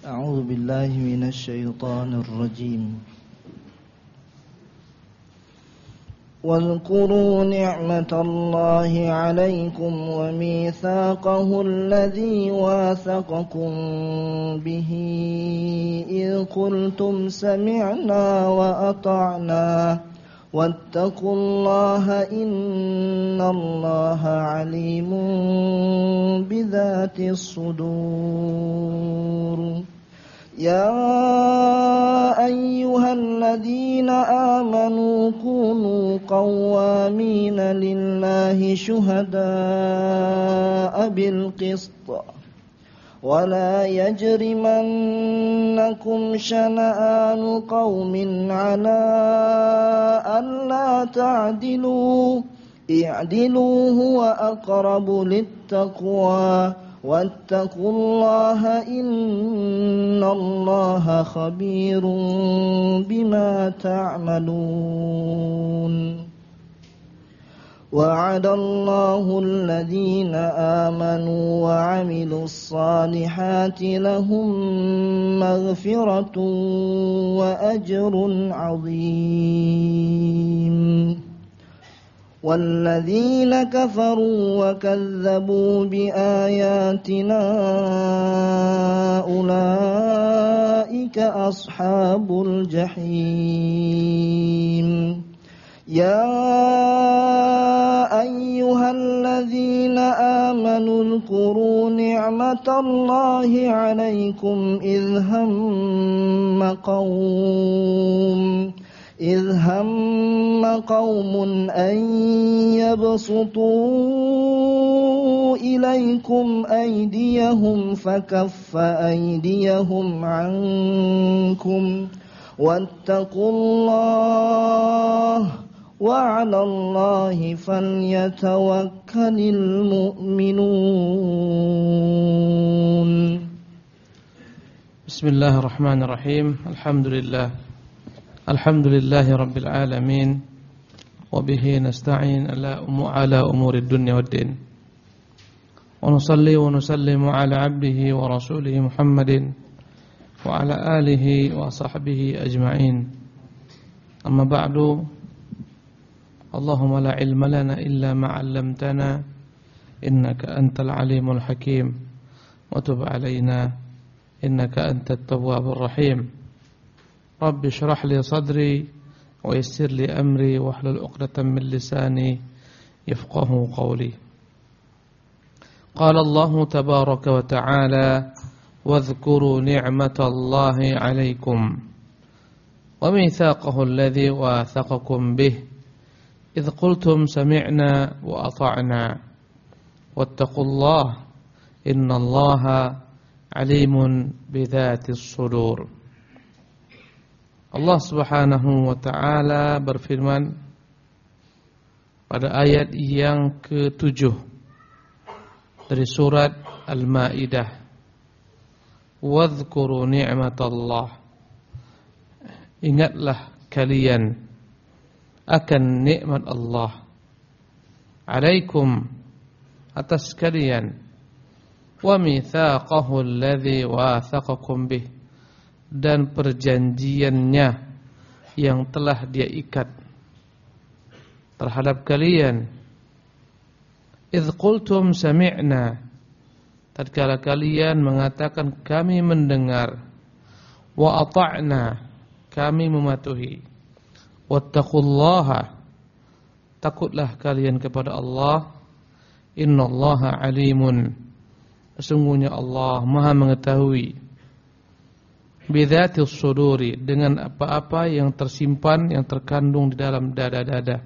أعوذ بالله من الشيطان الرجيم. واذكروا نعمة الله عليكم وميثاقه الذي واثقكم به إذ قلتم سمعنا وأطعنا واتقوا الله إن الله عليم بذات الصدور. يا أيها الذين آمنوا كونوا قوامين لله شهداء بالقسط ولا يجرمنكم شنآن قوم على ألا تعدلوا اعدلوا هو أقرب للتقوى واتقوا الله إن الله خبير بما تعملون. وعد الله الذين آمنوا وعملوا الصالحات لهم مغفرة وأجر عظيم. والذين كفروا وكذبوا بآياتنا أولئك أصحاب الجحيم. يا أيها الذين آمنوا اذكروا نعمة الله عليكم إذ هم قوم أن يبسطوا إليكم أيديهم فكف أيديهم عنكم واتقوا الله وعلى الله فليتوكل المؤمنون. بسم الله الرحمن الرحيم. الحمد لله رب العالمين وبه نستعين على أمور الدنيا والدين ونصلي ونسلم على عبده ورسوله محمد وعلى آله وصحبه أجمعين. أما بعد، اللهم لا علم لنا إلا ما علمتنا إنك أنت العليم الحكيم وتب علينا إنك أنت التواب الرحيم. رب اشرح لي صدري ويسر لي أمري واحلل عقدة من لساني يفقه قولي. قال الله تبارك وتعالى: واذكروا نعمة الله عليكم وميثاقه الذي واثقكم به إذ قلتم سمعنا وأطعنا واتقوا الله إن الله عليم بذات الصدور. Allah Subhanahu wa ta'ala berfirman pada ayat yang ke-7 dari surat Al-Maidah, wadhkuru ni'matallah, ingatlah kalian akan nikmat Allah, alaikum, atas kalian, wa mitsaqahu alladhi wathaqakum bih, dan perjanjiannya yang telah dia ikat terhadap kalian. Idz qultum sami'na, tatkala kalian mengatakan kami mendengar, wa ata'na, kami mematuhi, wattaqullaha, takutlah kalian kepada Allah, innallaha alimun, sesungguhnya Allah Maha mengetahui, bidzatis suduri, dengan apa-apa yang tersimpan, yang terkandung di dalam dada-dada.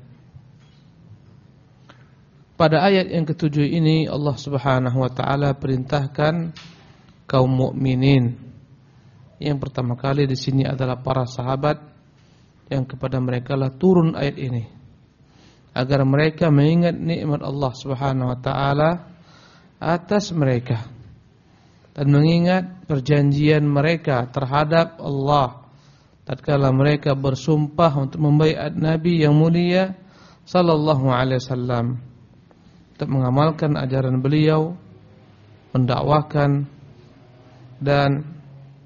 Pada ayat yang ke-7 ini Allah Subhanahu wa taala perintahkan kaum mukminin. Yang pertama kali di sini adalah para sahabat, yang kepada mereka lah turun ayat ini, agar mereka mengingat nikmat Allah Subhanahu wa taala atas mereka dan mengingat perjanjian mereka terhadap Allah tatkala mereka bersumpah untuk membaiat Nabi yang mulia sallallahu alaihi wasallam untuk mengamalkan ajaran beliau, mendakwahkan dan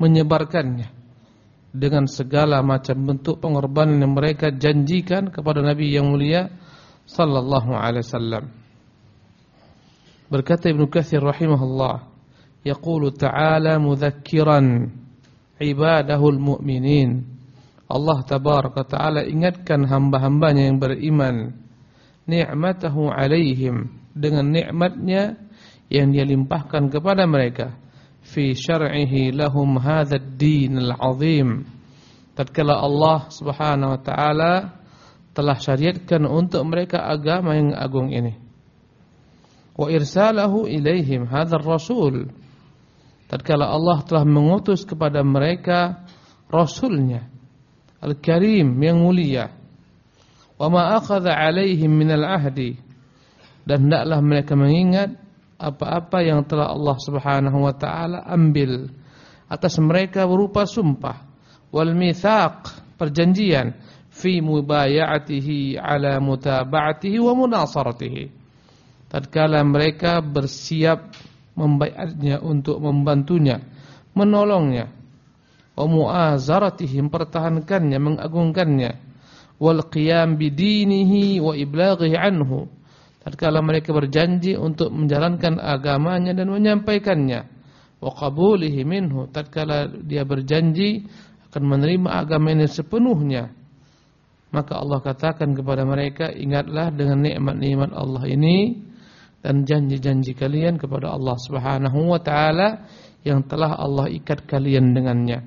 menyebarkannya dengan segala macam bentuk pengorbanan yang mereka janjikan kepada Nabi yang mulia sallallahu alaihi wasallam. Berkata Ibnu Katsir rahimahullah, yaqulu ta'ala mudzakiran ibadahul mu'minin. Allah tabaraka ta'ala ingatkan hamba-hambanya yang beriman, ni'matahu alaihim, dengan nikmatnya yang dia limpahkan kepada mereka, fi syar'ihi lahum hadzal din al-'azim. Tatkala Allah Subhanahu wa taala telah syariatkan untuk mereka agama yang agung ini. Wa irsalahu ilaihim hadzal rasul. Tatkala Allah telah mengutus kepada mereka rasulnya Al-Karim yang mulia. Wa ma akhadha 'alaihim minal 'ahdi, dan hendaklah mereka mengingat apa-apa yang telah Allah Subhanahu wa taala ambil atas mereka berupa sumpah, wal mitsaq, perjanjian, fi mubaya'atihi 'ala mutaba'atihi wa munasaratihi. Tatkala mereka bersiap membaiatnya untuk membantunya, menolongnya, wa mu'azaratihi, mempertahankannya, mengagungkannya, wal qiyam bidinihi wa iblaghihi anhu. Tatkala mereka berjanji untuk menjalankan agamanya dan menyampaikannya, wa qabulihi minhu, tatkala dia berjanji akan menerima agama ini sepenuhnya, maka Allah katakan kepada mereka, ingatlah dengan nikmat-nikmat Allah ini dan janji-janji kalian kepada Allah Subhanahu wa taala yang telah Allah ikat kalian dengannya.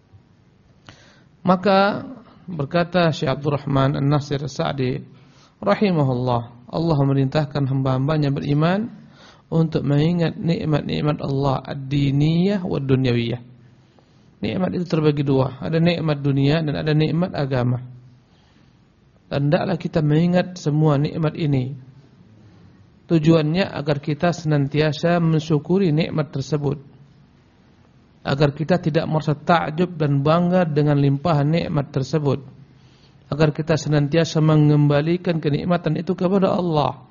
Maka berkata Syekh Abdurrahman An-Nasir As-Sa'di rahimahullah, Allah memerintahkan hamba-hambanya beriman untuk mengingat nikmat-nikmat Allah ad-diniyah wa dunyawiyah. Nikmat itu terbagi dua, ada nikmat dunia dan ada nikmat agama. Dan hendaklah kita mengingat semua nikmat ini. Tujuannya agar kita senantiasa mensyukuri nikmat tersebut, agar kita tidak merasa takjub dan bangga dengan limpahan nikmat tersebut, agar kita senantiasa mengembalikan kenikmatan itu kepada Allah.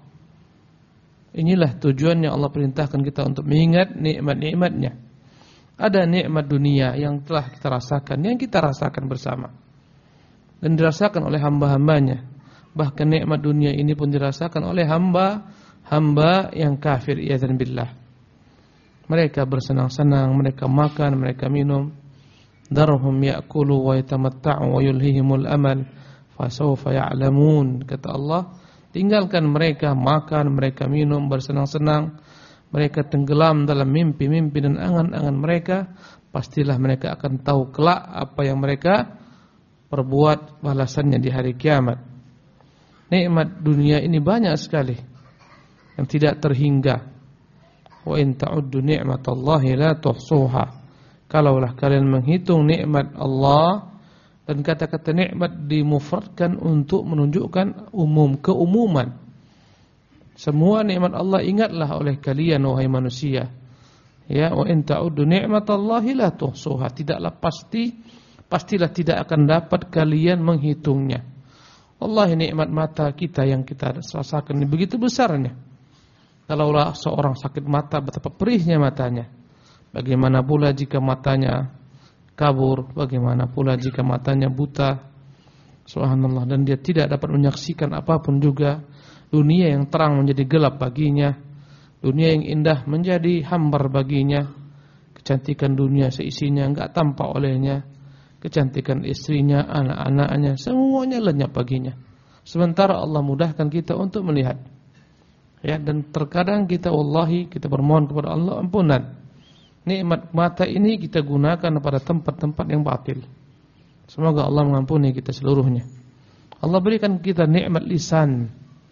Inilah tujuan yang Allah perintahkan kita untuk mengingat nikmat-nikmatnya. Ada nikmat dunia yang telah kita rasakan, yang kita rasakan bersama dan dirasakan oleh hamba-hambanya. Bahkan nikmat dunia ini pun dirasakan oleh hamba yang kafir, iyadzan billah. Mereka bersenang-senang, mereka makan, mereka minum. Darhum ya'kulu wa yatamatta'u wa yulhihimul amal fasawfa ya'lamun. Kata Allah, tinggalkan mereka makan, mereka minum, bersenang-senang. Mereka tenggelam dalam mimpi-mimpi dan angan-angan mereka. Pastilah mereka akan tahu kelak apa yang mereka perbuat, balasannya di hari kiamat. Nikmat dunia ini banyak sekali yang tidak terhingga. Wa in ta'uddu ni'matallahi la tuhsuha. Kalaulah kalian menghitung nikmat Allah, dan kata-kata nikmat dimufradkan untuk menunjukkan keumuman. Semua nikmat Allah ingatlah oleh kalian wahai manusia. Ya, wa in ta'uddu ni'matallahi la tuhsuha. Tidaklah pastilah tidak akan dapat kalian menghitungnya. Wallahi nikmat mata kita yang kita rasakan ini begitu besarnya. Kalaulah seorang sakit mata, betapa perihnya matanya. Bagaimana pula jika matanya kabur, bagaimana pula jika matanya buta. Subhanallah, dan dia tidak dapat menyaksikan apapun juga. Dunia yang terang menjadi gelap baginya, dunia yang indah menjadi hambar baginya. Kecantikan dunia seisinya enggak tampak olehnya. Kecantikan istrinya, anak-anaknya, semuanya lenyap baginya. Sementara Allah mudahkan kita untuk melihat. Ya, dan terkadang kita wallahi kita bermohon kepada Allah ampunan. Nikmat mata ini kita gunakan pada tempat-tempat yang batil. Semoga Allah mengampuni kita seluruhnya. Allah berikan kita nikmat lisan.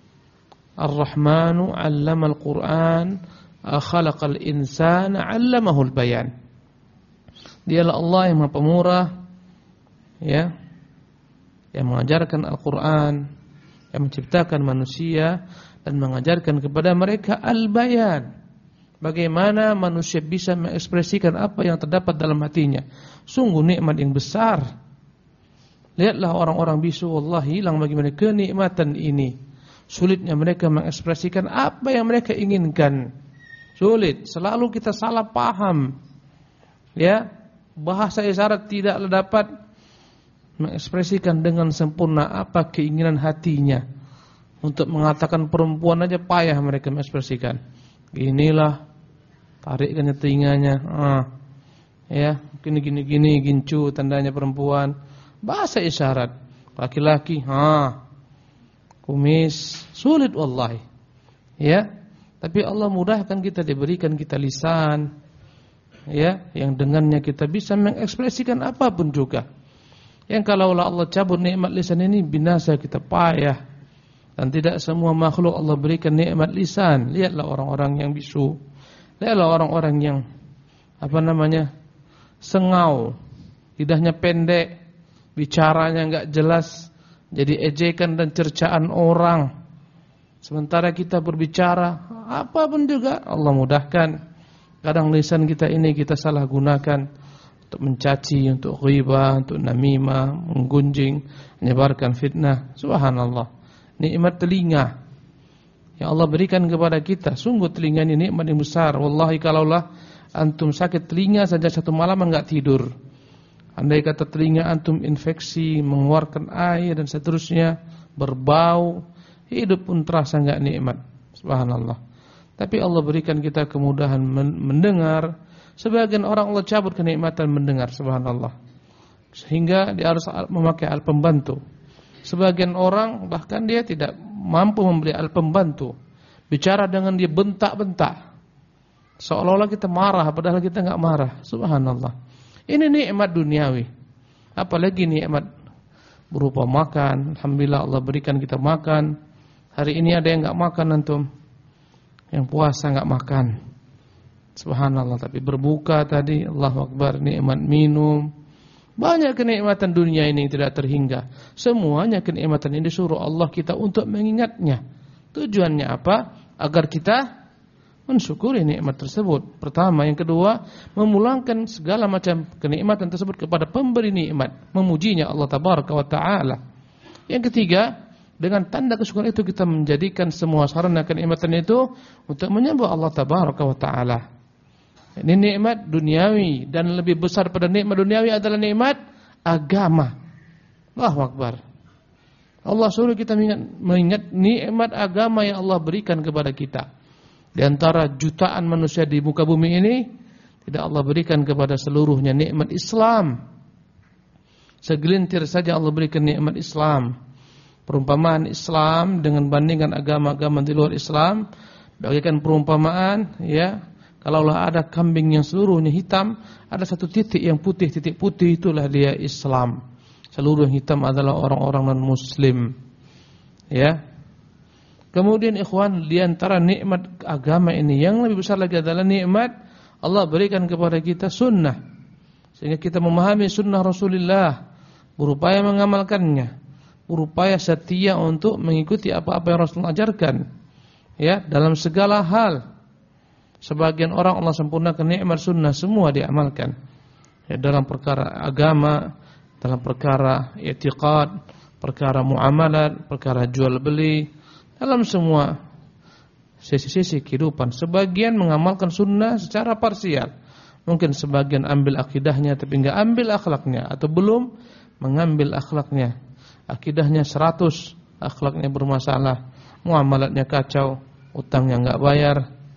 Ar-Rahmanu 'allamal Qur'an, khalaqal insana 'allamahul bayan. Dialah Allah yang Maha Pemurah, ya, yang mengajarkan Al-Qur'an, yang menciptakan manusia dan mengajarkan kepada mereka al-bayan. Bagaimana manusia bisa mengekspresikan apa yang terdapat dalam hatinya. Sungguh nikmat yang besar. Lihatlah orang-orang bisu, wallahi hilang bagi mereka kenikmatan ini. Sulitnya mereka mengekspresikan apa yang mereka inginkan. Sulit, selalu kita salah paham. Ya, bahasa isyarat tidaklah dapat mengekspresikan dengan sempurna apa keinginan hatinya. Untuk mengatakan perempuan aja payah mereka mengekspresikan. Inilah, tarikkannya telinganya, ya, gini, gincu, tandanya perempuan. Bahasa isyarat. Laki-laki, kumis, sulit wallahi. Ya, tapi Allah mudahkan kita, diberikan kita lisan, ya, yang dengannya kita bisa mengekspresikan apapun juga. Yang kalaulah Allah cabut nikmat lisan ini, binasa kita, payah. Dan tidak semua makhluk Allah berikan nikmat lisan. Lihatlah orang-orang yang bisu. Lihatlah orang-orang yang sengau, lidahnya pendek, bicaranya enggak jelas, jadi ejekan dan cercaan orang. Sementara kita berbicara apapun juga Allah mudahkan. Kadang lisan kita ini kita salah gunakan untuk mencaci, untuk ghibah, untuk namimah, menggunjing, menyebarkan fitnah. Subhanallah. Nikmat telinga yang Allah berikan kepada kita, sungguh telinga ini nikmat yang besar. Wallahi kalaulah antum sakit telinga saja satu malam enggak tidur. Andai kata telinga antum infeksi, mengeluarkan air dan seterusnya, berbau, hidup pun terasa enggak nikmat. Subhanallah. Tapi Allah berikan kita kemudahan mendengar. Sebagian orang Allah cabut kenikmatan mendengar, subhanallah. Sehingga dia harus memakai alat pembantu. Sebagian orang bahkan dia tidak mampu membeli alat pembantu. Bicara dengan dia bentak-bentak. Seolah-olah kita marah padahal kita enggak marah. Subhanallah. Ini nikmat duniawi. Apalagi nikmat berupa makan. Alhamdulillah Allah berikan kita makan. Hari ini ada yang enggak makan antum. Yang puasa enggak makan. Subhanallah. Tapi berbuka tadi, Allahu Akbar, nikmat minum. Banyak kenikmatan dunia ini yang tidak terhingga. Semuanya kenikmatan ini disuruh Allah kita untuk mengingatnya. Tujuannya apa? Agar kita mensyukuri nikmat tersebut. Pertama, yang kedua, memulangkan segala macam kenikmatan tersebut kepada pemberi nikmat, memujinya Allah tabaraka wa taala. Yang ketiga, dengan tanda kesyukuran itu kita menjadikan semua sarana kenikmatan itu untuk menyembah Allah tabaraka wa taala. Ini nikmat duniawi, dan lebih besar pada nikmat duniawi adalah nikmat agama. Allahu Akbar. Allah suruh kita mengingat nikmat agama yang Allah berikan kepada kita. Di antara jutaan manusia di muka bumi ini, tidak Allah berikan kepada seluruhnya nikmat Islam. Segelintir saja Allah berikan nikmat Islam. Perumpamaan Islam dengan bandingkan agama-agama di luar Islam, bagaikan perumpamaan, ya, kalaulah ada kambing yang seluruhnya hitam, ada satu titik yang putih, titik putih itulah dia Islam. Seluruh yang hitam adalah orang-orang non-muslim. Ya. Kemudian ikhwan, di antara nikmat agama ini yang lebih besar lagi adalah nikmat Allah berikan kepada kita sunnah. Sehingga kita memahami sunnah Rasulullah, berupaya mengamalkannya, berupaya setia untuk mengikuti apa-apa yang Rasulullah ajarkan. Ya, dalam segala hal. Sebagian orang Allah sempurnakan nikmat sunnah, semua diamalkan. Ya, dalam perkara agama, dalam perkara i'tiqad, perkara muamalat, perkara jual beli, dalam semua sisi-sisi kehidupan. Sebagian mengamalkan sunnah secara parsial. Mungkin sebagian ambil akidahnya tapi enggak ambil akhlaknya, atau belum mengambil akhlaknya. Akidahnya 100, akhlaknya bermasalah, muamalatnya kacau, utangnya enggak bayar.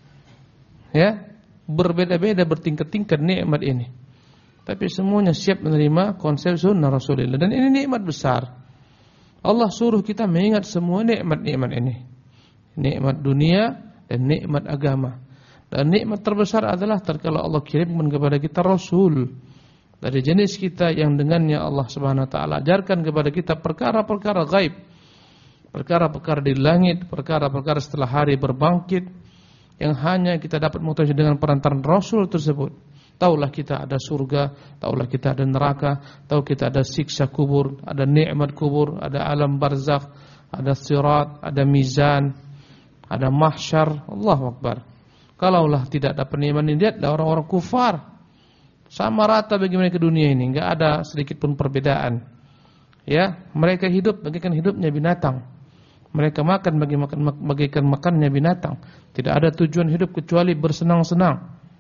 Ya, berbeda-beda, bertingkat-tingkat nikmat ini. Tapi semuanya siap menerima konsep sunnah Rasulullah. Dan ini nikmat besar. Allah suruh kita mengingat semua nikmat-nikmat ini. Nikmat dunia dan nikmat agama. Dan nikmat terbesar adalah tatkala Allah kirimkan kepada kita Rasul dari jenis kita yang dengannya Allah Subhanahu wa taala ajarkan kepada kita perkara-perkara gaib. Perkara-perkara di langit, perkara-perkara setelah hari berbangkit, yang hanya kita dapat mengetahui dengan perantaran Rasul tersebut. Taulah kita ada surga, taulah kita ada neraka, tahu kita ada siksa kubur, ada nikmat kubur, ada alam barzakh, ada sirat, ada mizan, ada mahsyar. Allahu Akbar. Kalaulah tidak dapat nikmat ini, lihatlah orang-orang kufar. Sama rata bagi mereka dunia ini, enggak ada sedikit pun perbedaan. Ya, mereka hidup bagaikan hidupnya binatang. Mereka makan bagaikan makannya binatang. Tidak ada tujuan hidup kecuali bersenang-senang.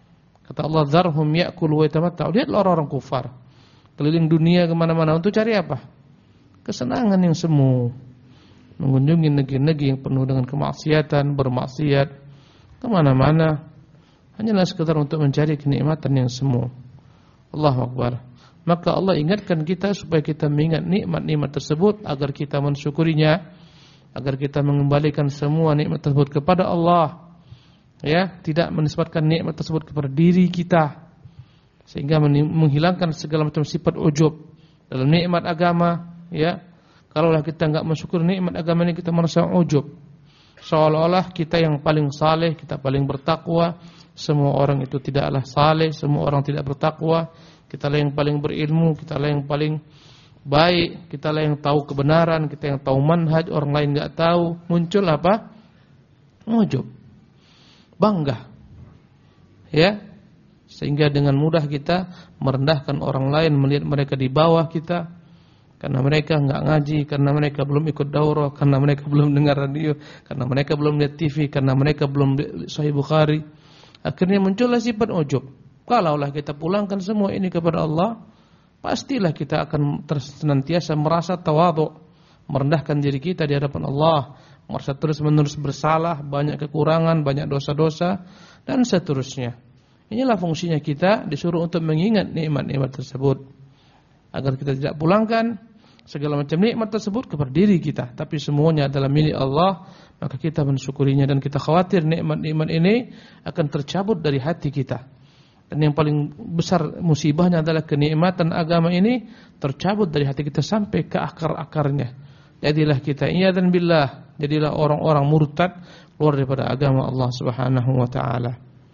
Kata Allah, "Dzarhum ya'kulu wa yatamatta'u." Lihatlah orang-orang kufar keliling dunia kemana-mana untuk cari apa? Kesenangan yang semu, mengunjungi negeri-negeri yang penuh dengan kemaksiatan, bermaksiat kemana-mana, hanyalah sekedar untuk mencari kenikmatan yang semu. Allahu Akbar. Maka Allah ingatkan kita supaya kita mengingat nikmat-nikmat tersebut agar kita mensyukurinya, agar kita mengembalikan semua nikmat tersebut kepada Allah. Ya, tidak menisbatkan nikmat tersebut kepada diri kita, sehingga menghilangkan segala macam sifat ujub dalam nikmat agama. Ya, kalaulah kita enggak mensyukuri nikmat agama ini, kita merasa ujub, seolah-olah kita yang paling saleh, kita paling bertakwa. Semua orang itu tidaklah saleh, semua orang tidak bertakwa. Kitalah yang paling berilmu, kitalah yang paling baik, kitalah yang tahu kebenaran, kita yang tahu manhaj, orang lain enggak tahu. Muncul apa? Ujub, bangga, ya, sehingga dengan mudah kita merendahkan orang lain, melihat mereka di bawah kita, karena mereka enggak ngaji, karena mereka belum ikut daurah, karena mereka belum dengar radio, karena mereka belum lihat TV, karena mereka belum Sahih Bukhari. Akhirnya muncullah sifat ujub. Kalaulah kita pulangkan semua ini kepada Allah, pastilah kita akan senantiasa merasa tawadhu, merendahkan diri kita di hadapan Allah, merasa terus-menerus bersalah, banyak kekurangan, banyak dosa-dosa, dan seterusnya. Inilah fungsinya kita disuruh untuk mengingat nikmat-nikmat tersebut, agar kita tidak pulangkan segala macam nikmat tersebut kepada diri kita, tapi semuanya adalah milik Allah. Maka kita mensyukurinya, dan kita khawatir nikmat-nikmat ini akan tercabut dari hati kita. Dan yang paling besar musibahnya adalah kenikmatan agama ini tercabut dari hati kita sampai ke akar-akarnya. Jadilah kita iyadan billah, jadilah orang-orang murtad, keluar daripada agama Allah Subhanahu wa taala.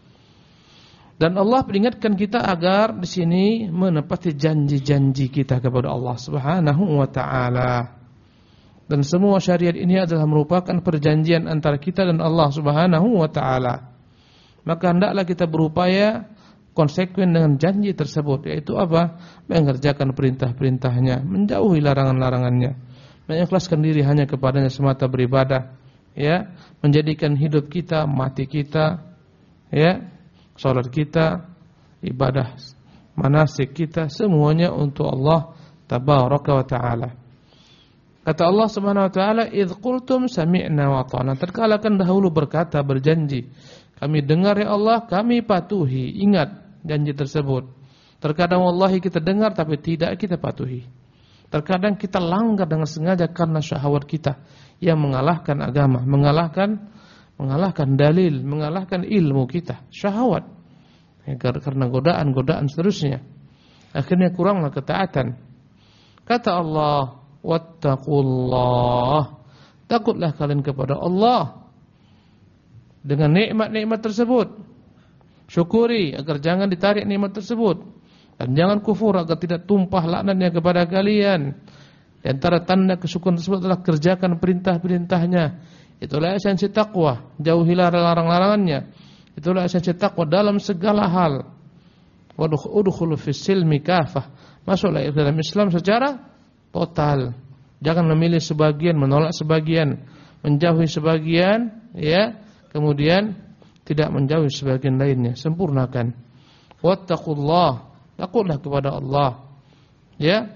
Dan Allah peringatkan kita agar di sini menepati janji-janji kita kepada Allah Subhanahu wa taala. Dan semua syariat ini adalah merupakan perjanjian antara kita dan Allah Subhanahu wa taala. Maka hendaklah kita berupaya konsekuen dengan janji tersebut, yaitu apa? Mengerjakan perintah-perintahnya, menjauhi larangan-larangannya, mengikhlaskan diri hanya kepadanya semata beribadah, ya, menjadikan hidup kita, mati kita, ya, salat kita, ibadah manasik kita, semuanya untuk Allah tabaraka wa taala. Kata Allah Subhanahu wa taala, "Idz qultum sami'na wa ata'na." Tatkala kan dahulu berkata, berjanji, kami dengar ya Allah, kami patuhi. Ingat janji tersebut. Terkadang wallahi kita dengar tapi tidak kita patuhi. Terkadang kita langgar dengan sengaja karena syahwat kita yang mengalahkan agama, mengalahkan dalil, mengalahkan ilmu kita, syahwat, karena godaan-godaan seterusnya. Akhirnya kuranglah ketaatan. Kata Allah, wattaqullah, takutlah kalian kepada Allah dengan nikmat-nikmat tersebut. Syukuri agar jangan ditarik nikmat tersebut, dan jangan kufur agar tidak tumpah laknatnya kepada kalian. Di antara tanda kesyukuran tersebut adalah kerjakan perintah-perintahnya. Itulah esensi takwa, jauhilah larang-larangannya. Itulah esensi takwa dalam segala hal. Udkhulu fis silmi kafah, masuklah dalam Islam secara total. Jangan memilih sebagian, menolak sebagian, menjauhi sebagian, ya, kemudian tidak menjauhi sebagian lainnya. Sempurnakan. Wattaqullah, takutlah kepada Allah. Ya.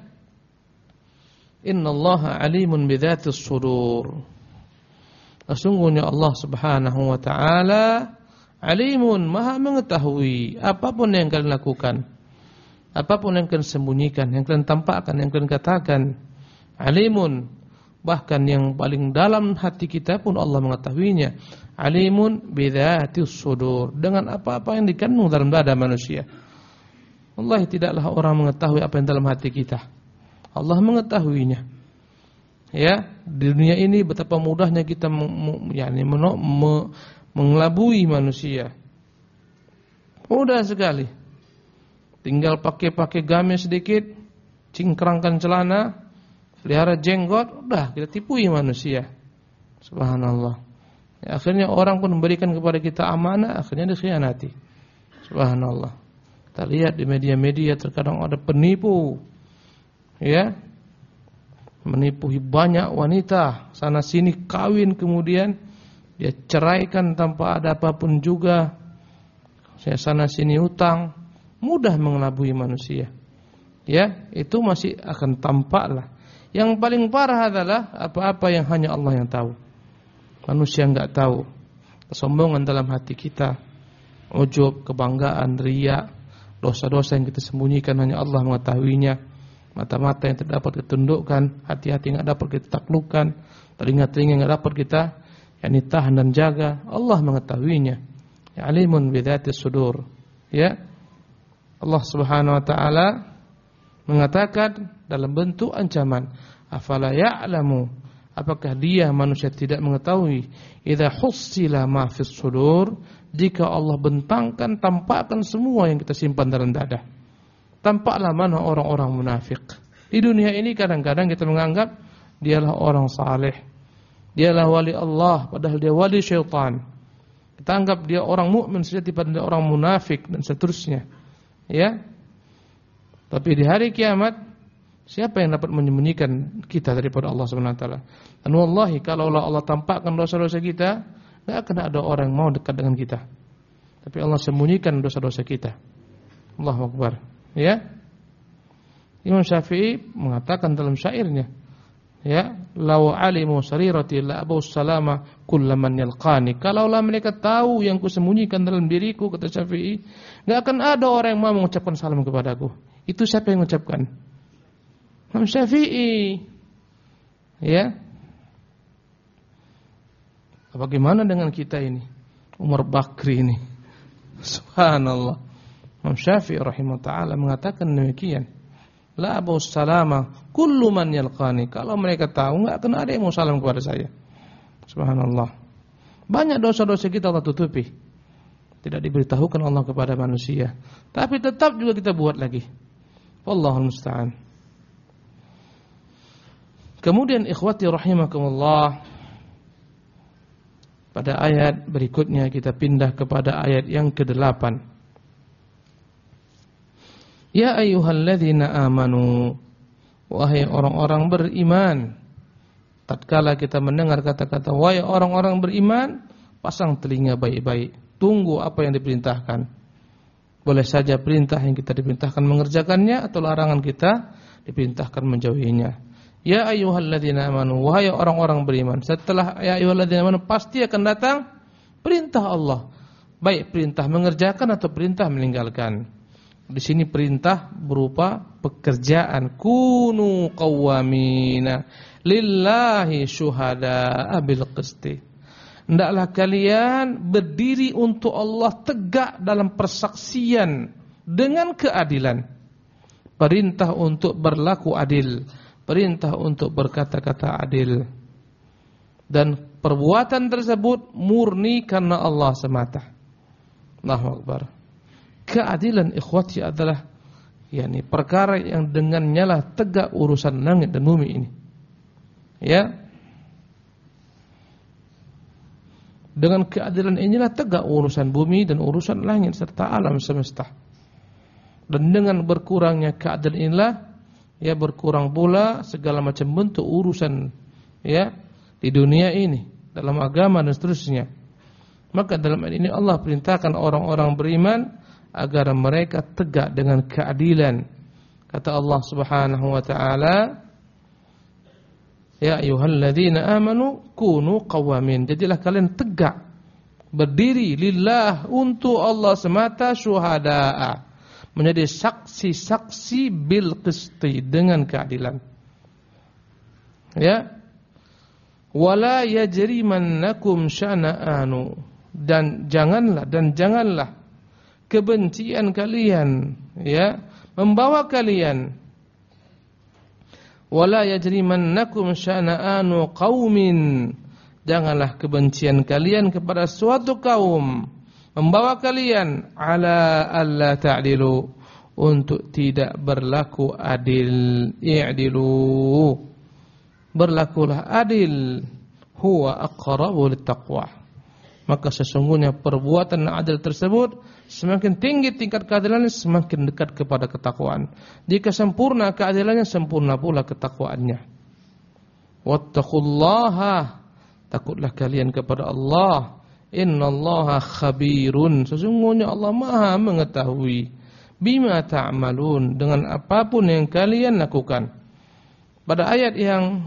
Innallaha alimun bidzatis sudur. Sesungguhnya Allah Subhanahu wa taala alimun, maha mengetahui apapun yang kalian lakukan, apapun yang kalian sembunyikan, yang kalian tampakkan, yang kalian katakan. Alimun, bahkan yang paling dalam hati kita pun Allah mengetahuinya. Alimun bidzatis sudur, dengan apa-apa yang dikandung dalam dada manusia. Wallahi tidaklah orang mengetahui apa yang dalam hati kita. Allah mengetahuinya. Ya, di dunia ini betapa mudahnya kita mengelabui manusia. Mudah sekali. Tinggal pakai gamis sedikit, cingkrangkan celana, pelihara jenggot, udah kita tipui manusia. Subhanallah. Ya, akhirnya orang pun memberikan kepada kita amanah, akhirnya dikhianati. Subhanallah. Kita lihat di media-media terkadang ada penipu, ya, menipu banyak wanita, sana sini kawin, kemudian dia ceraikan tanpa ada apapun juga. saya sana sini utang, mudah mengelabui manusia. Ya, itu masih akan tampaklah. Yang paling parah adalah apa-apa yang hanya Allah yang tahu. Manusia enggak tahu. Kesombongan dalam hati kita, ujub, kebanggaan, riya, dosa-dosa yang kita sembunyikan hanya Allah mengetahuinya. Mata-mata yang tidak dapat kita tundukkan, hati-hati yang tidak dapat kita taklukkan, telinga-telinga yang tidak dapat kita tahan dan jaga, Allah mengetahuinya. Ya, alimun bidzatis sudur. Ya. Allah Subhanahu wa taala mengatakan dalam bentuk ancaman, afala ya'lamu, apakah dia manusia tidak mengetahui, idza hussila ma fis sudur, jika Allah bentangkan, tampakkan semua yang kita simpan dalam dada. Tampaklah mana orang-orang munafik. Di dunia ini kadang-kadang kita menganggap dialah orang saleh, dialah wali Allah, padahal dia wali syaitan. Kita anggap dia orang mukmin saja, padahal dia orang munafik dan seterusnya. Ya. Tapi di hari kiamat, siapa yang dapat menyembunyikan kita daripada Allah Subhanahu wa taala? Dan wallahi kalau Allah tampakkan dosa-dosa kita, enggak akan ada orang yang mau dekat dengan kita. Tapi Allah sembunyikan dosa-dosa kita. Allahu Akbar. Ya. Imam Syafi'i mengatakan dalam syairnya, ya, law alimu sarirati la abu salama kullaman yalqani. Kalaulah mereka tahu yang kusembunyikan dalam diriku, kata Syafi'i, enggak akan ada orang yang mau mengucapkan salam kepadaku. Itu siapa yang mengucapkan? Imam Syafi'i. Ya. Bagaimana dengan kita ini? Umar Bakri ini. Subhanallah. Imam Syafi'i rahimahullah ta'ala mengatakan demikian. La abu salama kullu man yalqani. Kalau mereka tahu, enggak akan ada yang mau salam kepada saya. Subhanallah. Banyak dosa-dosa kita Allah tutupi. Tidak diberitahukan Allah kepada manusia. Tapi tetap juga kita buat lagi. Wallahul musta'an. Kemudian ikhwati rahimakumullah, pada ayat berikutnya kita pindah kepada ayat yang ke-8. Ya ayyuhalladzina amanu, wahai orang-orang beriman. Tatkala kita mendengar kata-kata wahai orang-orang beriman, pasang telinga baik-baik, tunggu apa yang diperintahkan. Boleh saja perintah yang kita diperintahkan mengerjakannya, atau larangan kita diperintahkan menjauhinya. Ya ayyuhalladzina amanu, wahai orang-orang beriman. Setelah ya ayyuhalladzina amanu pasti akan datang perintah Allah, baik perintah mengerjakan atau perintah meninggalkan. Di sini perintah berupa pekerjaan. Kunu qawwamina lillahi syuhada'a bil qisti. Hendaklah kalian berdiri untuk Allah tegak dalam persaksian dengan keadilan. Perintah untuk berlaku adil, perintah untuk berkata-kata adil. Dan perbuatan tersebut murni karena Allah semata. Allahu Akbar. Keadilan ikhwati adalah perkara yang dengannya lah tegak urusan langit dan bumi ini. Ya. Dengan keadilan inilah tegak urusan bumi dan urusan langit serta alam semesta. Dan dengan berkurangnya keadilan inilah berkurang pula segala macam bentuk urusan di dunia ini, dalam agama dan seterusnya. Maka dalam ayat ini Allah perintahkan orang-orang beriman agar mereka tegak dengan keadilan. Kata Allah Subhanahu wa taala, ya ayyuhalladzina amanu kunu qawwamin. Jadilah kalian tegak berdiri lillah, untuk Allah semata, syuhada'a, menjadi saksi-saksi bil qisti, dengan keadilan. Ya. Wala yajrimannakum syana'anu, dan janganlah kebencian kalian membawa kalian, wala yajrimannakum syana'anu qaumin, janganlah kebencian kalian kepada suatu kaum membawa kalian ala alla ta'dilu, untuk tidak berlaku adil. I'dilu, berlakulah adil, huwa aqrabu littaqwa. Maka sesungguhnya perbuatan adil tersebut semakin tinggi tingkat keadilannya, semakin dekat kepada ketakwaan. Jika sempurna keadilannya, sempurna pula ketakwaannya. Wattaqullaha, takutlah kalian kepada Allah. Innallaha khabirun, sesungguhnya Allah Maha mengetahui bima ta'malun, dengan apapun yang kalian lakukan. Pada ayat yang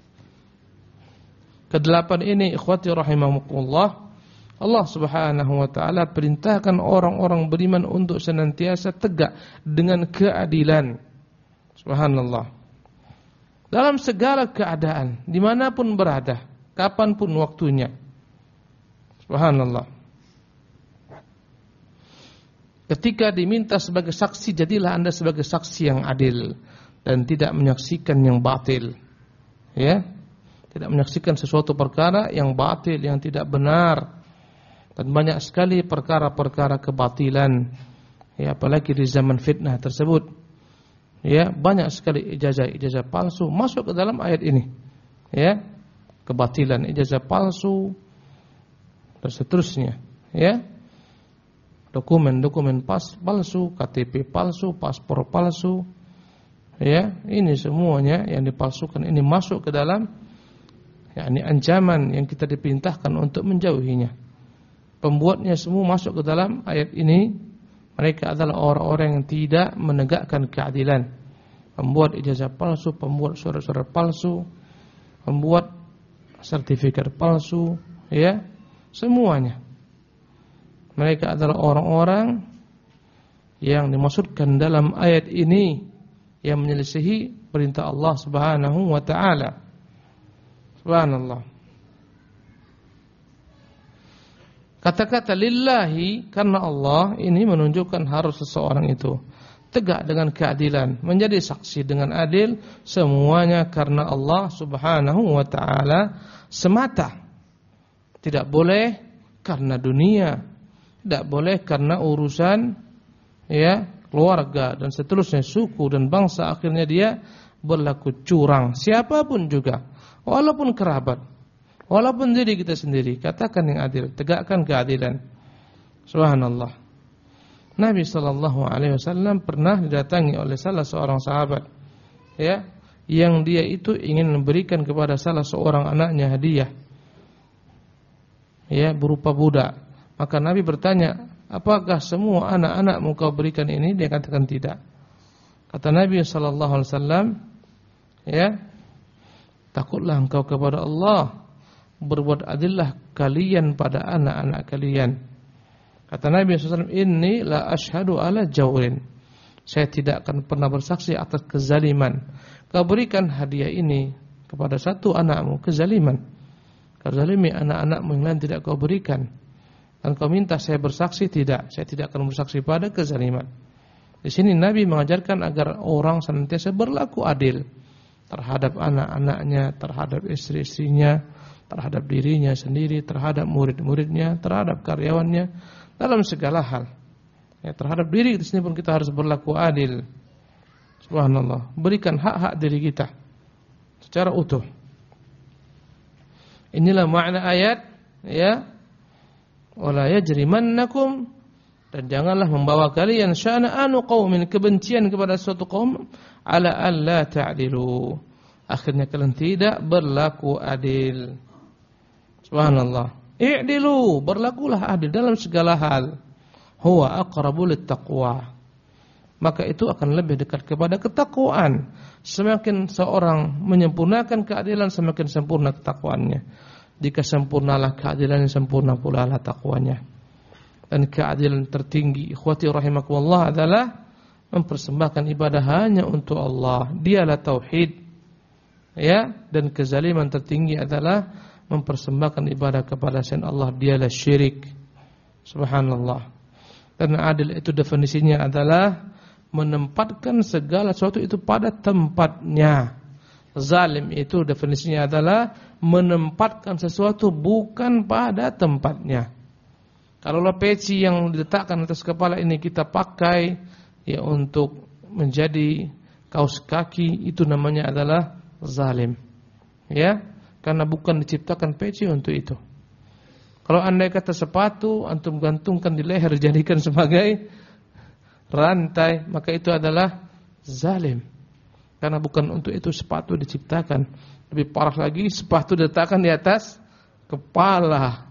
ke-8 ini, ikhwati rahimakumullah, Allah Subhanahu wa taala perintahkan orang-orang beriman untuk senantiasa tegak dengan keadilan. Subhanallah. Dalam segala keadaan, dimanapun berada, kapanpun waktunya. Subhanallah. Ketika diminta sebagai saksi, jadilah Anda sebagai saksi yang adil dan tidak menyaksikan yang batil. Ya, tidak menyaksikan sesuatu perkara yang batil, yang tidak benar. Dan banyak sekali perkara-perkara kebatilan, ya, apalagi di zaman fitnah tersebut. Ya, banyak sekali ijazah palsu masuk ke dalam ayat ini. Ya, kebatilan, ijazah palsu dan seterusnya. Ya, dokumen palsu, KTP palsu, paspor palsu. Ya, ini semuanya yang dipalsukan ini masuk ke dalam, ya, ini ancaman yang kita diperintahkan untuk menjauhinya. Pembuatnya semua masuk ke dalam ayat ini. Mereka adalah orang-orang yang tidak menegakkan keadilan. Pembuat ijazah palsu, pembuat surat-surat palsu, pembuat sertifikat palsu, ya, semuanya. Mereka adalah orang-orang yang dimaksudkan dalam ayat ini yang menyelisihi perintah Allah Subhanahu wa taala. Subhanallah. Kata-kata lillahi, karena Allah, ini menunjukkan harus seseorang itu tegak dengan keadilan, menjadi saksi dengan adil, semuanya karena Allah Subhanahu wa taala semata. Tidak boleh karena dunia, tidak boleh karena urusan, ya, keluarga dan seterusnya, suku dan bangsa, akhirnya dia berlaku curang. Siapapun juga, walaupun kerabat, walaupun diri kita sendiri, katakan yang adil, tegakkan keadilan. Subhanallah. Nabi SAW pernah didatangi oleh salah seorang sahabat, ya, yang dia itu ingin memberikan kepada salah seorang anaknya hadiah, ya, berupa budak. Maka Nabi bertanya, apakah semua anak-anakmu kau berikan ini? Dia katakan tidak. Kata Nabi SAW, ya, takutlah engkau kepada Allah, berbuat adillah kalian pada anak-anak kalian. Kata Nabi SAW, inni la ashhadu ala jawrin, saya tidak akan pernah bersaksi atas kezaliman. Kau berikan hadiah ini kepada satu anakmu, kezaliman. Kau zalimi anak-anakmu yang lain tidak kau berikan. Dan kau minta saya bersaksi, tidak, saya tidak akan bersaksi pada kezaliman. Di sini Nabi mengajarkan agar orang senantiasa berlaku adil terhadap anak-anaknya, terhadap istri-istrinya, terhadap dirinya sendiri, terhadap murid-muridnya, terhadap karyawannya, dalam segala hal. Ya, terhadap diri kita sendiri pun kita harus berlaku adil. Subhanallah, berikan hak-hak diri kita secara utuh. Inilah makna ayat, ya, wala yajrimannakum, dan janganlah membawa kalian sya'anu qaumin, kebencian kepada suatu kaum, ala alla ta'dilu, akhirnya kalian tidak berlaku adil. Subhanallah. I'dilu, berlakulah adil dalam segala hal. Huwa aqrabu littaqwa, maka itu akan lebih dekat kepada ketakwaan. Semakin seorang menyempurnakan keadilan, semakin sempurna ketakwaannya. Jika sempurnalah keadilan, sempurna pula lah takwanya. Dan keadilan tertinggi, ikhwati rahimakumullah, adalah mempersembahkan ibadah hanya untuk Allah. Dialah tauhid, ya, dan kezaliman tertinggi adalah mempersembahkan ibadah kepada selain Allah. Dialah syirik. Subhanallah. Dan adil itu definisinya adalah menempatkan segala sesuatu itu pada tempatnya. Zalim itu definisinya adalah menempatkan sesuatu bukan pada tempatnya. Kalau peci yang diletakkan atas kepala ini kita pakai, ya, untuk menjadi kaos kaki, itu namanya adalah zalim, ya, karena bukan diciptakan peci untuk itu. Kalau andai kata sepatu antum gantungkan di leher, jadikan sebagai rantai, maka itu adalah zalim, karena bukan untuk itu sepatu diciptakan. Lebih parah lagi, sepatu diletakkan di atas kepala,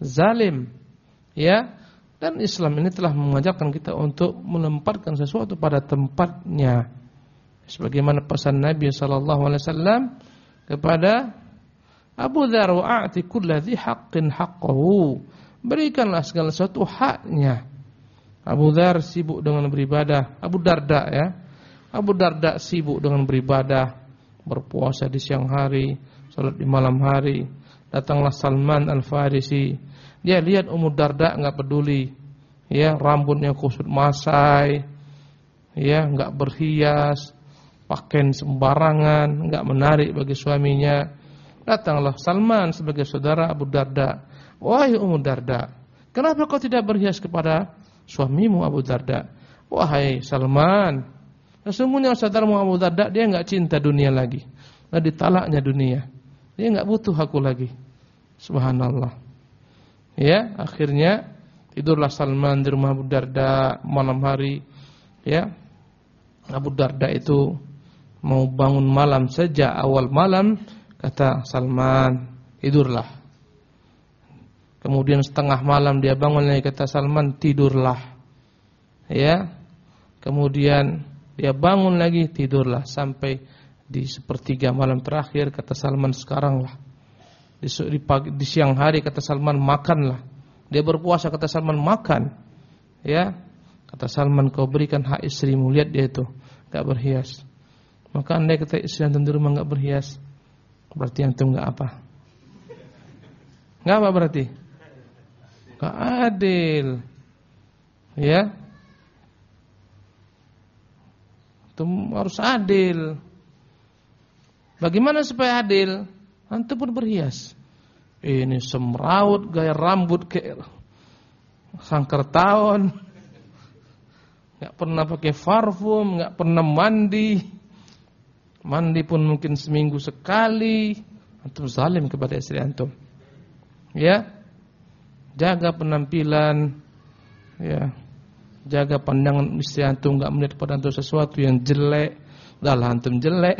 zalim. Ya, dan Islam ini telah mengajarkan kita untuk menempatkan sesuatu pada tempatnya. Sebagaimana pesan Nabi sallallahu alaihi wasallam kepada Abu Dzar, wa'ati kulladzi haqqin haqqahu. Berikanlah segala sesuatu haknya. Abu Dzar sibuk dengan beribadah. Abu Darda ya. Abu Darda sibuk dengan beribadah, berpuasa di siang hari, salat di malam hari. Datanglah Salman Al-Farisi. Dia lihat Ummu Darda enggak peduli. Ya, rambutnya kusut masai. Ya, enggak berhias, pakaian sembarangan, enggak menarik bagi suaminya. Datanglah Salman sebagai saudara Abu Darda. Wahai Ummu Darda, kenapa kau tidak berhias kepada suamimu Abu Darda? Wahai Salman, sesungguhnya saudaramu Abu Darda dia enggak cinta dunia lagi. Nah, ditalaknya dunia. Dia enggak butuh aku lagi. Subhanallah. Ya, akhirnya tidurlah Salman di rumah Abu Darda malam hari. Ya. Abu Darda itu mau bangun malam saja, awal malam kata Salman, tidurlah. Kemudian setengah malam dia bangun lagi, kata Salman, tidurlah. Ya. Kemudian dia bangun lagi, tidurlah sampai di sepertiga malam terakhir kata Salman, sekaranglah. Di siang hari kata Salman, makanlah. Dia berpuasa kata Salman, makan. Ya. Kata Salman, kau berikan hak istrimu. Lihat dia itu enggak berhias. Maka andai kata istri antum di rumah enggak berhias, berarti antum enggak apa? Enggak apa berarti? Enggak adil. Ya. Antum harus adil. Bagaimana supaya adil? Antum pun berhias. Ini semraut, gaya rambut kayak sangkar tahun. Enggak pernah pakai parfum, enggak pernah mandi. Mandi pun mungkin seminggu sekali. Antum zalim kepada istri antum. Ya. Jaga penampilan. Ya. Jaga pandangan istri antum, enggak melihat pada antum sesuatu yang jelek. Udahlah antum jelek.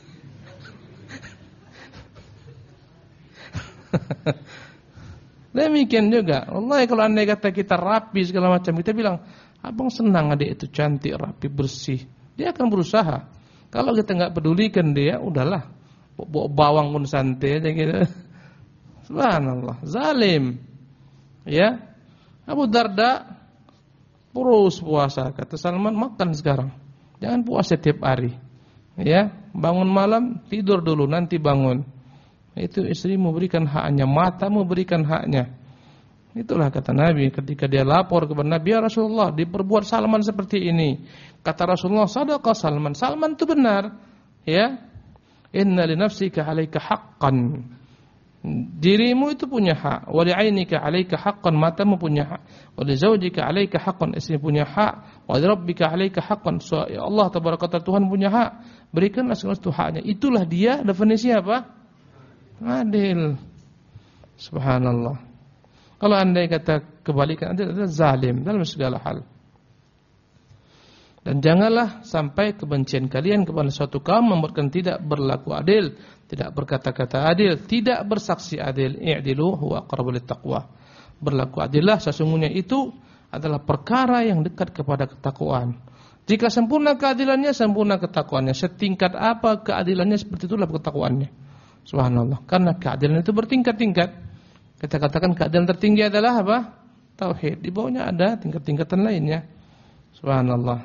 Demikian juga. Wallahi kalau andai kata kita rapi segala macam, kita bilang, abang senang adik itu cantik, rapi, bersih. Dia akan berusaha. Kalau kita enggak pedulikan dia, udahlah. Bawa bawang pun santai aja gitu. Subhanallah, zalim. Ya. Abu Darda terus puasa. Kata Salman, makan sekarang. Jangan puasa tiap hari. Ya, bangun malam, tidur dulu, nanti bangun. Itu istrimu berikan haknya, matamu berikan haknya. Itulah kata Nabi ketika dia lapor kepada Nabi, ya Rasulullah, diperbuat Salman seperti ini. Kata Rasulullah, sadaqa Salman. Salman itu benar. Ya. Inna li nafsika 'alaika haqqan. Dirimu itu punya hak. Wa li 'ainika 'alaika haqqan, matamu punya hak. Wa li zaujika 'alaika haqqan, istri punya hak. Wa li rabbika 'alaika haqqan, ya Allah tabaraka ta'ala, Tuhan punya hak. Berikanlah segala sesuatu haknya. Itulah dia definisi apa? Adil. Subhanallah. Kalau andai kata kebalikan, adil adalah zalim dalam segala hal. Dan janganlah sampai kebencian kalian kepada suatu kaum membuatkan tidak berlaku adil, tidak berkata-kata adil, tidak bersaksi adil. I'dilu huwa aqrabu littaqwa. Berlaku adillah, sesungguhnya itu adalah perkara yang dekat kepada ketakwaan. Jika sempurna keadilannya, sempurna ketakwaannya. Setingkat apa keadilannya, seperti itulah ketakwaannya. Subhanallah. Karena keadilan itu bertingkat-tingkat. Kita katakan keadilan tertinggi adalah apa? Tauhid. Di bawahnya ada tingkat-tingkatan lainnya. Subhanallah.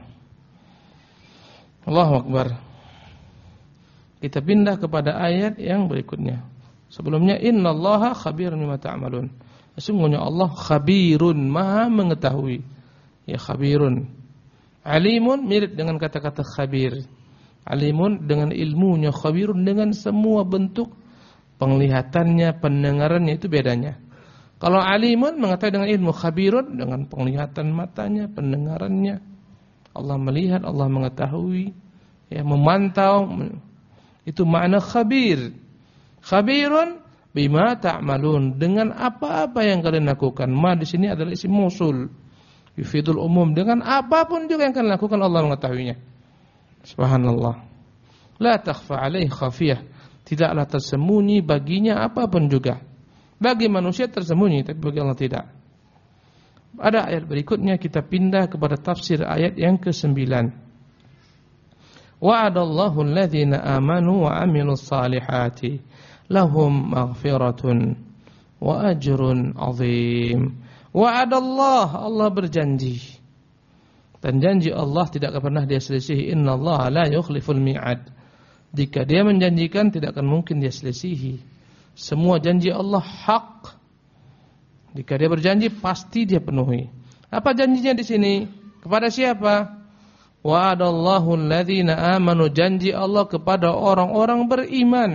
Allahu Akbar. Kita pindah kepada ayat yang berikutnya. Sebelumnya, innallaha khabirun bima ta'malun. Sesungguhnya Allah khabirun, maha mengetahui. Ya, khabirun. Alimun mirip dengan kata-kata khabir. Alimun dengan ilmunya, khabirun dengan semua bentuk penglihatannya, pendengarannya, itu bedanya. Kalau alimun mengetahui dengan ilmu, khabirun dengan penglihatan matanya, pendengarannya. Allah melihat, Allah mengetahui, ya, memantau. Itu makna khabir. Khabirun bima ta'malun, dengan apa-apa yang kalian lakukan. Ma di sini adalah isim mausul. Yufidul umum, dengan apapun juga yang kalian lakukan Allah mengetahuinya. Subhanallah. La takhfa alaihi khafiyah. Tidaklah tersembunyi baginya apapun juga. Bagi manusia tersembunyi, tapi bagi Allah tidak. Pada ayat berikutnya kita pindah kepada tafsir ayat yang ke-9. Wa'adallahu alladhina amanu wa 'amilus salihati lahum maghfiratun wa ajrun 'azim. Wa'adallah, Allah berjanji. Dan janji Allah tidak akan pernah dia selisihi. Innallaha la yukhliful mi'ad. Jika dia menjanjikan tidak akan mungkin dia selisihi. Semua janji Allah hak. Jika dia berjanji pasti dia penuhi. Apa janjinya di sini? Kepada siapa? Wa'adallahu alladhina amanu, janji Allah kepada orang-orang beriman.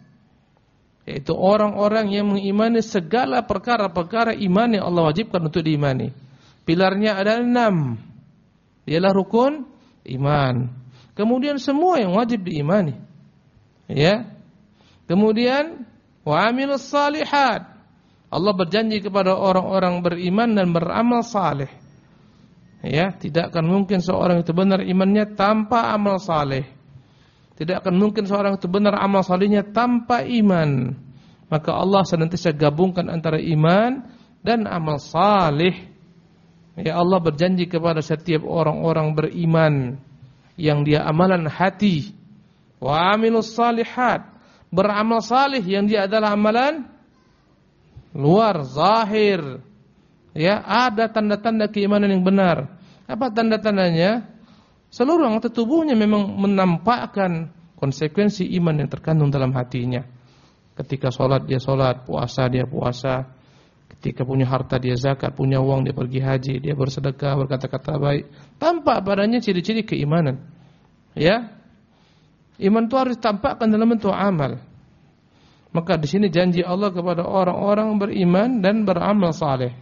Yaitu orang-orang yang mengimani segala perkara-perkara iman yang Allah wajibkan untuk diimani. Pilarnya ada 6. Ialah rukun iman. Kemudian semua yang wajib diimani. Ya. Kemudian wa 'amilus salihat. Allah berjanji kepada orang-orang beriman dan beramal saleh. Ya, tidak akan mungkin seorang itu benar imannya tanpa amal saleh. Tidak akan mungkin seorang itu benar amal salehnya tanpa iman. Maka Allah senantiasa gabungkan antara iman dan amal saleh. Ya, Allah berjanji kepada setiap orang-orang beriman yang dia amalan hati. Wa 'amilus salihat, beramal saleh yang dia adalah amalan luar, zahir. Ya, ada tanda-tanda keimanan yang benar. Apa tanda-tandanya? Seluruh anggota tubuhnya memang menampakkan konsekuensi iman yang terkandung dalam hatinya. Ketika sholat dia sholat, puasa dia puasa. Ketika punya harta dia zakat, punya uang dia pergi haji, dia bersedekah, berkata-kata baik. Tampak padanya ciri-ciri keimanan. Ya, iman itu harus ditampakkan dalam bentuk amal. Maka di sini janji Allah kepada orang-orang beriman dan beramal saleh.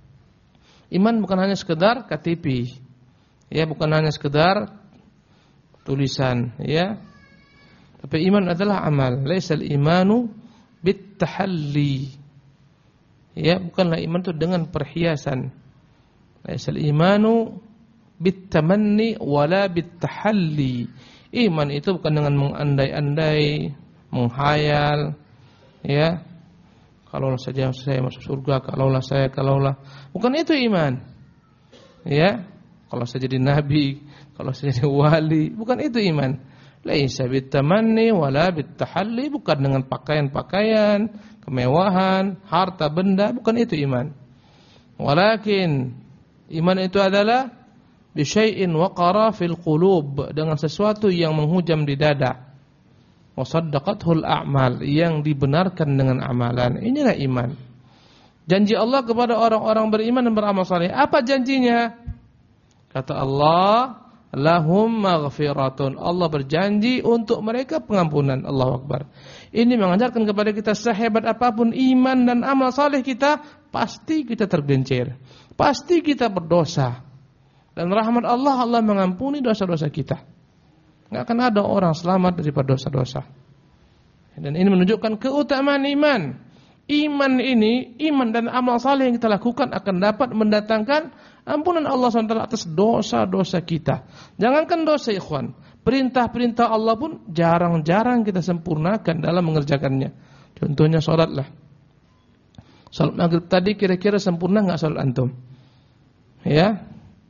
Iman bukan hanya sekedar KTP, ya, bukan hanya sekedar tulisan, ya. Tapi iman adalah amal. Laisal imanu bitahalli. Ya, bukanlah iman itu dengan perhiasan. Laisal imanu bitamanni wala bitahalli. Iman itu bukan dengan mengandai-andai, menghayal, ya. Kalaulah saja saya masuk surga, kalaulah. Bukan itu iman. Ya, kalau saya jadi nabi, kalau saya jadi wali, bukan itu iman. Laisa bitamanni wala bitahalli, bukan dengan pakaian-pakaian, kemewahan, harta benda, bukan itu iman. Walakin iman itu adalah bisyai'in waqara fil qulub, dengan sesuatu yang menghujam di dada. Wa saddaqathul a'mal, yang dibenarkan dengan amalan. Inilah iman. Janji Allah kepada orang-orang beriman dan beramal saleh. Apa janjinya? Kata Allah, lahum maghfiratun. Allah berjanji untuk mereka pengampunan. Allahu Akbar. Ini mengajarkan kepada kita sehebat apapun iman dan amal saleh kita, pasti kita tergelincir. Pasti kita berdosa. Dan rahmat Allah, Allah mengampuni dosa-dosa kita. Enggak akan ada orang selamat daripada dosa-dosa. Dan ini menunjukkan keutamaan iman. Iman ini, iman dan amal saleh yang kita lakukan akan dapat mendatangkan ampunan Allah SWT atas dosa-dosa kita. Jangankan dosa, ikhwan, perintah-perintah Allah pun jarang-jarang kita sempurnakan dalam mengerjakannya. Contohnya sholatlah. Sholat maghrib tadi kira-kira sempurna enggak sholat antum? Ya.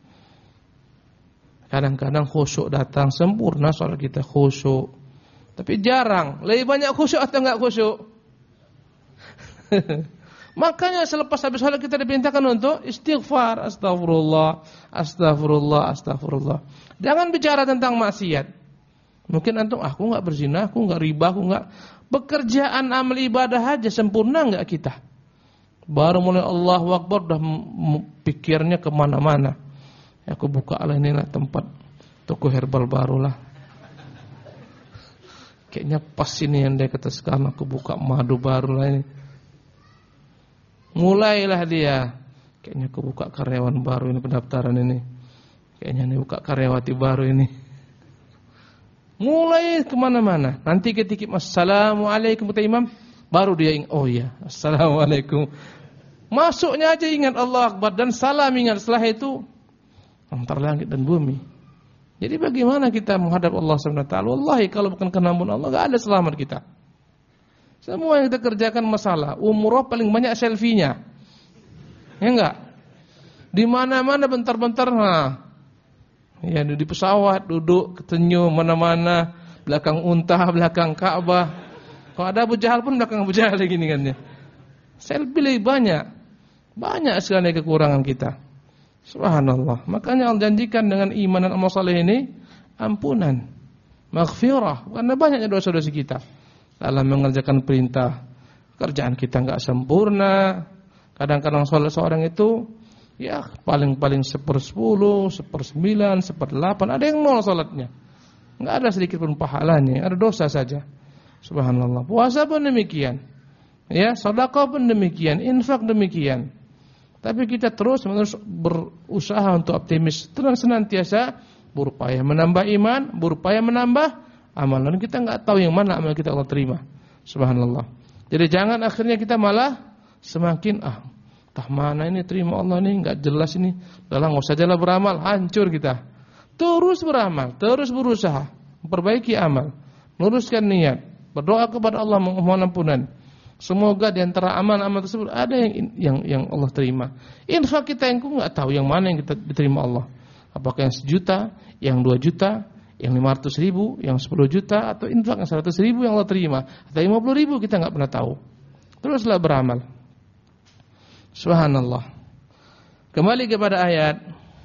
Kadang-kadang khusyuk datang, sempurna sholat kita khusyuk. Tapi jarang. Lebih banyak khusyuk atau enggak khusyuk? Makanya selepas habis sholat kita diperintahkan untuk istighfar. Astagfirullah, astagfirullah, astagfirullah. Jangan bicara tentang maksiat. Mungkin antum, aku enggak berzina, aku enggak riba, aku enggak. Pekerjaan amal ibadah aja sempurna enggak kita? Baru mulai Allahu Akbar udah pikirnya kemana-mana. Aku buka lah, inilah tempat toko herbal barulah. Kayaknya pas ini yang dia kata sekarang aku buka madu barulah ini. Mulailah dia. Kayaknya aku buka karyawan baru ini, pendaftaran ini. Kayaknya ini buka karyawati baru ini. Mulai kemana-mana. Nanti ketika assalamualaikum kata imam, baru dia ingat, oh iya, assalamualaikum. Masuknya aja ingat Allah Akbar dan salam ingat. Setelah itu antara langit dan bumi. Jadi bagaimana kita menghadap Allah SWT? Wallahi kalau bukan karena ampun Allah, enggak ada selamat kita. Semua yang kita kerjakan masalah. Umroh paling banyak selfie-nya. Ya enggak? Di mana-mana bentar-bentar ya di pesawat duduk ketenyum mana-mana, belakang unta, belakang Ka'bah. Kalau ada Abu Jahal pun belakang Abu Jahal gini kan ya. Selfie lebih banyak. Banyak sekali kekurangan kita. Subhanallah. Makanya Allah janjikan dengan iman dan amal saleh ini ampunan, maghfirah, karena banyaknya dosa-dosa kita dalam mengerjakan perintah. Kerjaan kita enggak sempurna. Kadang-kadang salat seorang itu ya paling-paling 1/10, 1/9, 1/8, ada yang 0 salatnya. Enggak ada sedikit pun pahalanya, ada dosa saja. Subhanallah. Puasa pun demikian. Ya, sedekah pun demikian, infak demikian. Tapi kita terus-menerus berusaha untuk optimis, terus senantiasa berupaya menambah iman, berupaya menambah amal. Dan kita enggak tahu yang mana amal kita Allah terima. Subhanallah. Jadi jangan akhirnya kita malah semakin entah mana ini terima Allah nih, enggak jelas ini. Dalam enggak usah jalan beramal, hancur kita. Terus beramal, terus berusaha memperbaiki amal, luruskan niat, berdoa kepada Allah memohon ampunan. Semoga di antara amal-amal tersebut ada yang Allah terima. Infak kita yang enggak tahu yang mana yang kita diterima Allah. Apakah yang 1 juta, yang 2 juta, yang 500.000, yang 10 juta, atau infak yang 100.000 yang Allah terima, atau 50.000 kita enggak pernah tahu. Teruslah beramal. Subhanallah. Kembali kepada ayat.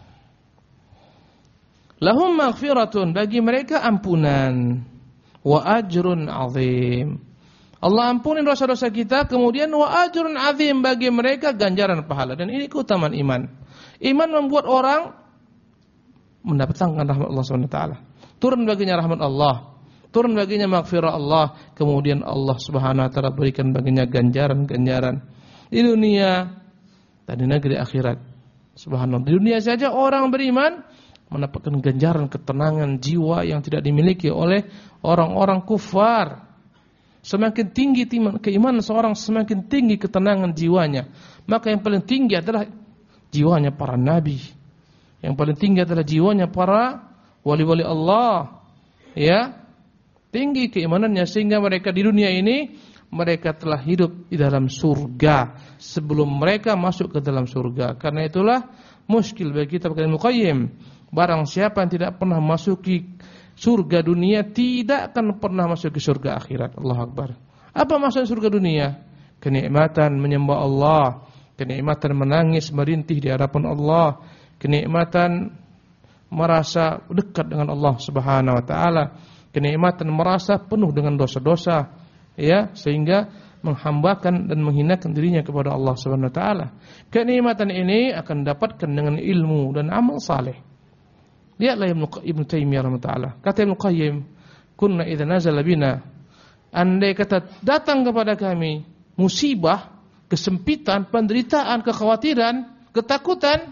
Lahum maghfiratun, bagi mereka ampunan, wa ajrun azim. Allah ampuni dosa-dosa kita, kemudian wa ajrun azim, bagi mereka ganjaran pahala. Dan ini keutamaan iman. Iman membuat orang mendapatkan rahmat Allah SWT. Turun baginya rahmat Allah, turun baginya maghfirah Allah, kemudian Allah SWT berikan baginya ganjaran-ganjaran di dunia dan di negeri akhirat. Subhanallah. Di dunia saja orang beriman mendapatkan ganjaran ketenangan jiwa yang tidak dimiliki oleh orang-orang kufar. Semakin tinggi keimanan seorang, semakin tinggi ketenangan jiwanya. Maka yang paling tinggi adalah jiwanya para nabi. Yang paling tinggi adalah jiwanya para wali-wali Allah. Ya, tinggi keimanannya sehingga mereka di dunia ini mereka telah hidup di dalam surga sebelum mereka masuk ke dalam surga. Karena itulah muskil bagi kita Ibnu Qayyim. Barang siapa yang tidak pernah masuki surga dunia tidak akan pernah masuk ke surga akhirat. Allahu Akbar. Apa maksud surga dunia? Kenikmatan menyembah Allah, kenikmatan menangis merintih di hadapan Allah, kenikmatan merasa dekat dengan Allah Subhanahu wa taala, kenikmatan merasa penuh dengan dosa-dosa, ya, sehingga menghambakan dan menghinakan dirinya kepada Allah Subhanahu wa taala. Kenikmatan ini akan dapatkan dengan ilmu dan amal saleh. Lihatlah Ibnu Taimiyah rahimahullah. Kata Ibnu Qayyim, "Kunna idza nazala bina", andai kata datang kepada kami musibah, kesempitan, penderitaan, kekhawatiran, ketakutan,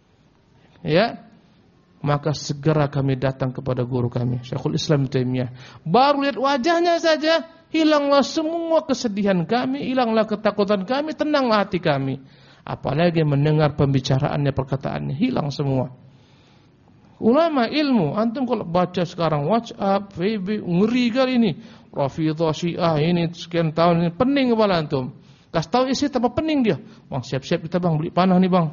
ya, maka segera kami datang kepada guru kami, Syekhul Islam Ibnu Taimiyah. Baru lihat wajahnya saja, hilanglah semua kesedihan kami, hilanglah ketakutan kami, tenanglah hati kami. Apalagi mendengar pembicaraannya, perkataannya, hilang semua. Ulama ilmu, antum kalau baca sekarang WhatsApp, FB, ngeri kali ini. Rafidhah Syiah ini sekian tahun ini, pening kepala antum. Kasih tahu isi tambah pening dia. Bang, siap-siap kita bang, beli panah nih bang.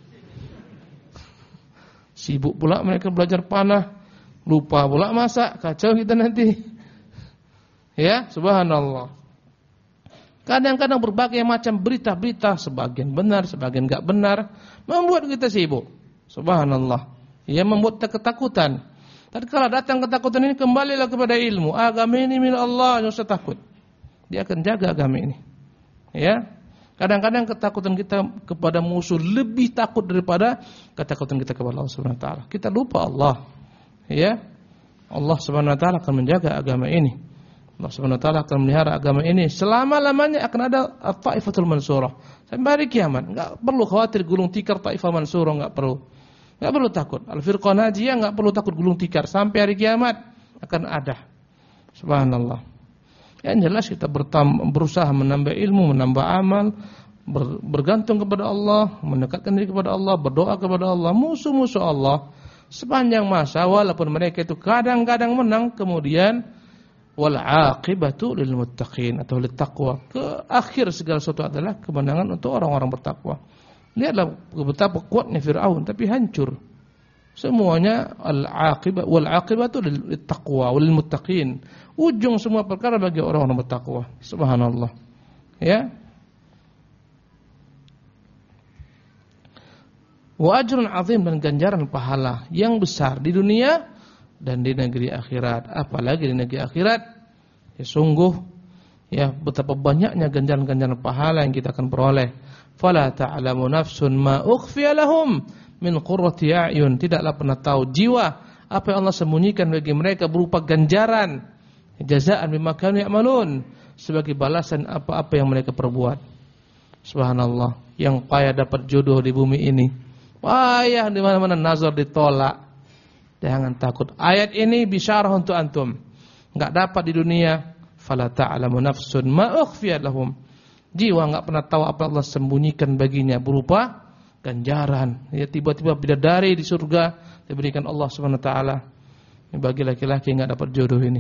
Sibuk pula mereka belajar panah, lupa pula masak, kacau kita nanti. Ya, subhanallah. Kadang-kadang berbagai macam berita-berita, sebagian benar, sebagian enggak benar, membuat kita sibuk. Subhanallah. Ya, membuat kita ketakutan. Tapi kalau datang ketakutan ini, kembalilah kepada ilmu. Agama ini milik Allah, jangan usah takut. Dia akan jaga agama ini. Ya. Kadang-kadang ketakutan kita kepada musuh lebih takut daripada ketakutan kita kepada Allah Subhanahu wa taala. Kita lupa Allah. Ya. Allah Subhanahu wa taala akan menjaga agama ini. Allah Subhanahu wa taala akan memelihara agama ini. Selama-lamanya akan ada At-Taifatul Mansurah. Sampai hari kiamat. Enggak perlu khawatir gulung tikar Taifah Mansurah, enggak perlu. Enggak perlu takut. Al-Firqah Najiyah enggak perlu takut gulung tikar, sampai hari kiamat akan ada. Subhanallah. Yang jelas kita berusaha menambah ilmu, menambah amal, bergantung kepada Allah, mendekatkan diri kepada Allah, berdoa kepada Allah. Musuh-musuh Allah sepanjang masa, walaupun mereka itu kadang-kadang menang, kemudian wal 'aqibatu lil muttaqin atau lit taqwa. Akhir segala sesuatu adalah kemenangan untuk orang-orang bertakwa. Lihatlah betapa kuatnya Firaun tapi hancur. Semuanya wal 'aqibatu lit taqwa wal muttaqin. Ujung semua perkara bagi orang-orang bertakwa. Subhanallah. Ya. Wa ajrun 'azim, dan ganjaran pahala yang besar di dunia dan di negeri akhirat. Apalagi di negeri akhirat, ya sungguh ya betapa banyaknya ganjaran-ganjaran pahala yang kita akan peroleh. Fala ta'lamu nafsun ma ukhfiya lahum min qurrati a'yun. Tidaklah pernah tahu jiwa apa yang Allah sembunyikan bagi mereka berupa ganjaran, jazaan bima kanu ya'malun, sebagai balasan apa-apa yang mereka perbuat. Subhanallah, yang payah dapat jodoh di bumi ini, payah di mana-mana nazar ditolak. Jangan takut. Ayat ini bisyarah untuk antum. Enggak dapat di dunia, fala ta'lamu nafsun ma ukhfiya lahum. Jiwa enggak pernah tahu apa Allah sembunyikan baginya berupa ganjaran. Ya, tiba-tiba bidadari di surga diberikan Allah Subhanahu wa taala. Bagi laki-laki yang enggak dapat jodoh ini.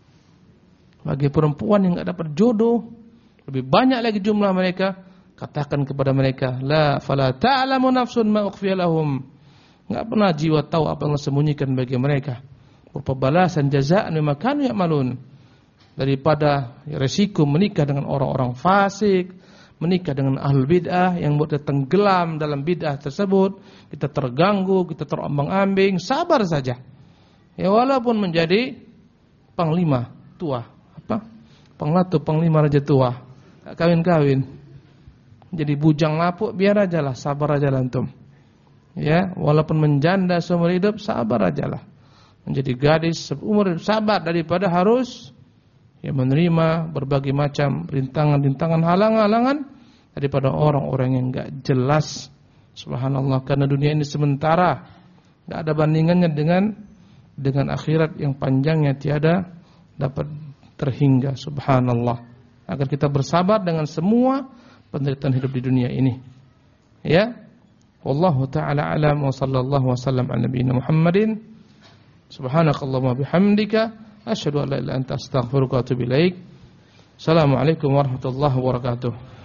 Bagi perempuan yang enggak dapat jodoh, lebih banyak lagi jumlah mereka, katakan kepada mereka, la fala ta'lamu nafsun ma ukhfiya lahum. Enggak pernah jiwa tahu apa yang Allah sembunyikan bagi mereka berupa balasan jazaan bima kanu ya'malun. Daripada resiko menikah dengan orang-orang fasik, menikah dengan ahlul bid'ah yang buat kita tenggelam dalam bid'ah tersebut, kita terganggu, kita terombang-ambing, sabar saja. Ya, walaupun menjadi panglima tua, penglatu, panglima raja tua, kawin-kawin, jadi bujang lapuk, biar aja lah, sabar aja lah antum. Ya, walaupun menjanda seumur hidup, sabar aja lah. Menjadi gadis seumur hidup, sabar daripada harus ya menerima berbagai macam rintangan-rintangan, halangan-halangan daripada orang-orang yang enggak jelas. Subhanallah, karena dunia ini sementara, enggak ada bandingannya dengan akhirat yang panjangnya tiada dapat terhingga. Subhanallah. Agar kita bersabar dengan semua penderitaan hidup di dunia ini. Ya. Wallahu ta'ala alam wa sallallahu wasallam ala nabiyina Muhammadin. Subhanakallahumma bihamdika asyhadu an la ilaha illa anta astaghfiruka wa atubu ilaik. Assalamualaikum warahmatullahi wabarakatuh.